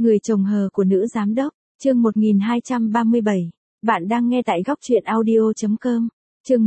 Người chồng hờ của nữ giám đốc, chương 1237. Bạn đang nghe tại góc truyện audio.com. Chương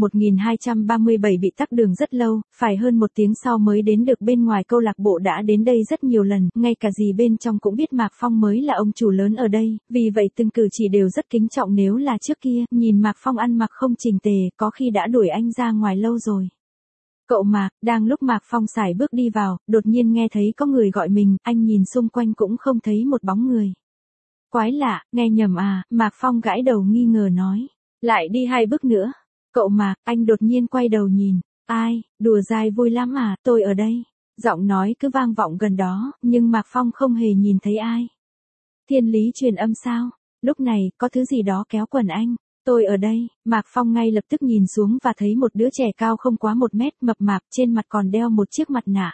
1237 bị tắc đường rất lâu, phải hơn 1 tiếng sau mới đến được. Bên ngoài câu lạc bộ đã đến đây rất nhiều lần, ngay cả dì bên trong cũng biết Mạc Phong mới là ông chủ lớn ở đây, vì vậy từng cử chỉ đều rất kính trọng. Nếu là trước kia, nhìn Mạc Phong ăn mặc không chỉnh tề, có khi đã đuổi anh ra ngoài lâu rồi. Cậu Mạc, đang lúc Mạc Phong sải bước đi vào, đột nhiên nghe thấy có người gọi mình, anh nhìn xung quanh cũng không thấy một bóng người. Quái lạ, nghe nhầm à, Mạc Phong gãi đầu nghi ngờ nói. Lại đi 2 bước nữa. Cậu Mạc, anh đột nhiên quay đầu nhìn. Ai, đùa dai vui lắm à, tôi ở đây. Giọng nói cứ vang vọng gần đó, nhưng Mạc Phong không hề nhìn thấy ai. Thiên lý truyền âm sao? Lúc này, có thứ gì đó kéo quần anh. Tôi ở đây, Mạc Phong ngay lập tức nhìn xuống và thấy một đứa trẻ cao không quá 1 mét, mập mạp, trên mặt còn đeo một chiếc mặt nạ.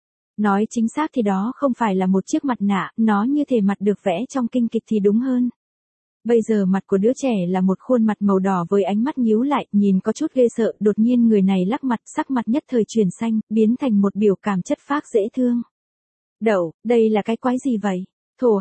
Nói chính xác thì đó không phải là một chiếc mặt nạ, nó như thể mặt được vẽ trong kinh kịch thì đúng hơn. Bây giờ mặt của đứa trẻ là một khuôn mặt màu đỏ với ánh mắt nhíu lại, nhìn có chút ghê sợ. Đột nhiên người này lắc mặt, sắc mặt nhất thời chuyển xanh, biến thành một biểu cảm chất phác dễ thương. Đậu, đây là cái quái gì vậy? Thổ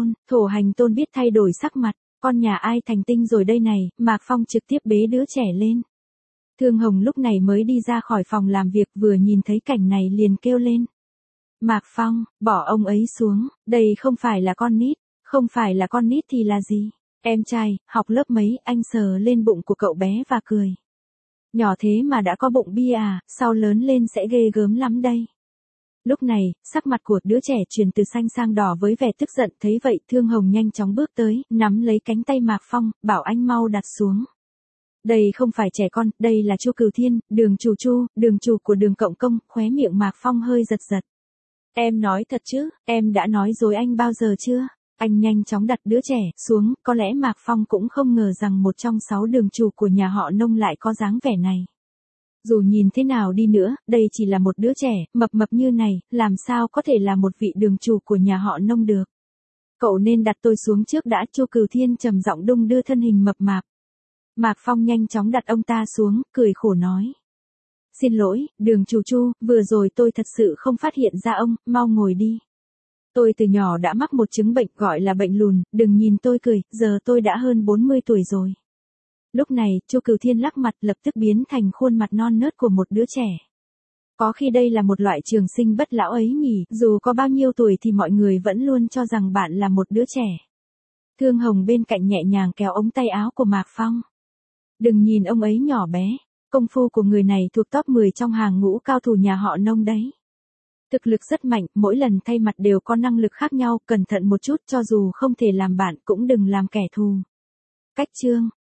hành tôn biết thay đổi sắc mặt. Con nhà ai thành tinh rồi đây này, Mạc Phong trực tiếp bế đứa trẻ lên. Thương Hồng lúc này mới đi ra khỏi phòng làm việc, vừa nhìn thấy cảnh này liền kêu lên. Mạc Phong, bỏ ông ấy xuống, đây không phải là con nít, không phải là con nít thì là gì? Em trai, học lớp mấy? Anh sờ lên bụng của cậu bé và cười. Nhỏ thế mà đã có bụng bia à, sau lớn lên sẽ ghê gớm lắm đây. Lúc này, sắc mặt của đứa trẻ chuyển từ xanh sang đỏ với vẻ tức giận. Thấy vậy, Thương Hồng nhanh chóng bước tới, nắm lấy cánh tay Mạc Phong, bảo anh mau đặt xuống. Đây không phải trẻ con, đây là Chu Cửu Thiên, Đường chủ, đường chủ của Đường Cộng Công. Khóe miệng Mạc Phong hơi giật giật. Em nói thật chứ, em đã nói dối anh bao giờ chưa? Anh nhanh chóng đặt đứa trẻ xuống, có lẽ Mạc Phong cũng không ngờ rằng một trong 6 đường chủ của nhà họ Nông lại có dáng vẻ này. Dù nhìn thế nào đi nữa, đây chỉ là một đứa trẻ, mập như này, làm sao có thể là một vị đường chủ của nhà họ Nông được. Cậu nên đặt tôi xuống trước đã. Chu Cửu Thiên trầm giọng đung đưa thân hình mập mạp. Mạc Phong nhanh chóng đặt ông ta xuống, cười khổ nói. Xin lỗi, Đường chủ Chu, vừa rồi tôi thật sự không phát hiện ra ông, mau ngồi đi. Tôi từ nhỏ đã mắc một chứng bệnh gọi là bệnh lùn, đừng nhìn tôi cười, giờ tôi đã hơn 40 tuổi rồi. Lúc này, Chu Cửu Thiên lắc mặt lập tức biến thành khuôn mặt non nớt của một đứa trẻ. Có khi đây là một loại trường sinh bất lão ấy nhỉ, dù có bao nhiêu tuổi thì mọi người vẫn luôn cho rằng bạn là một đứa trẻ. Thương Hồng bên cạnh nhẹ nhàng kéo ống tay áo của Mạc Phong. Đừng nhìn ông ấy nhỏ bé, công phu của người này thuộc top 10 trong hàng ngũ cao thủ nhà họ Nông đấy. Thực lực rất mạnh, mỗi lần thay mặt đều có năng lực khác nhau, cẩn thận một chút, cho dù không thể làm bạn cũng đừng làm kẻ thù. Cách chương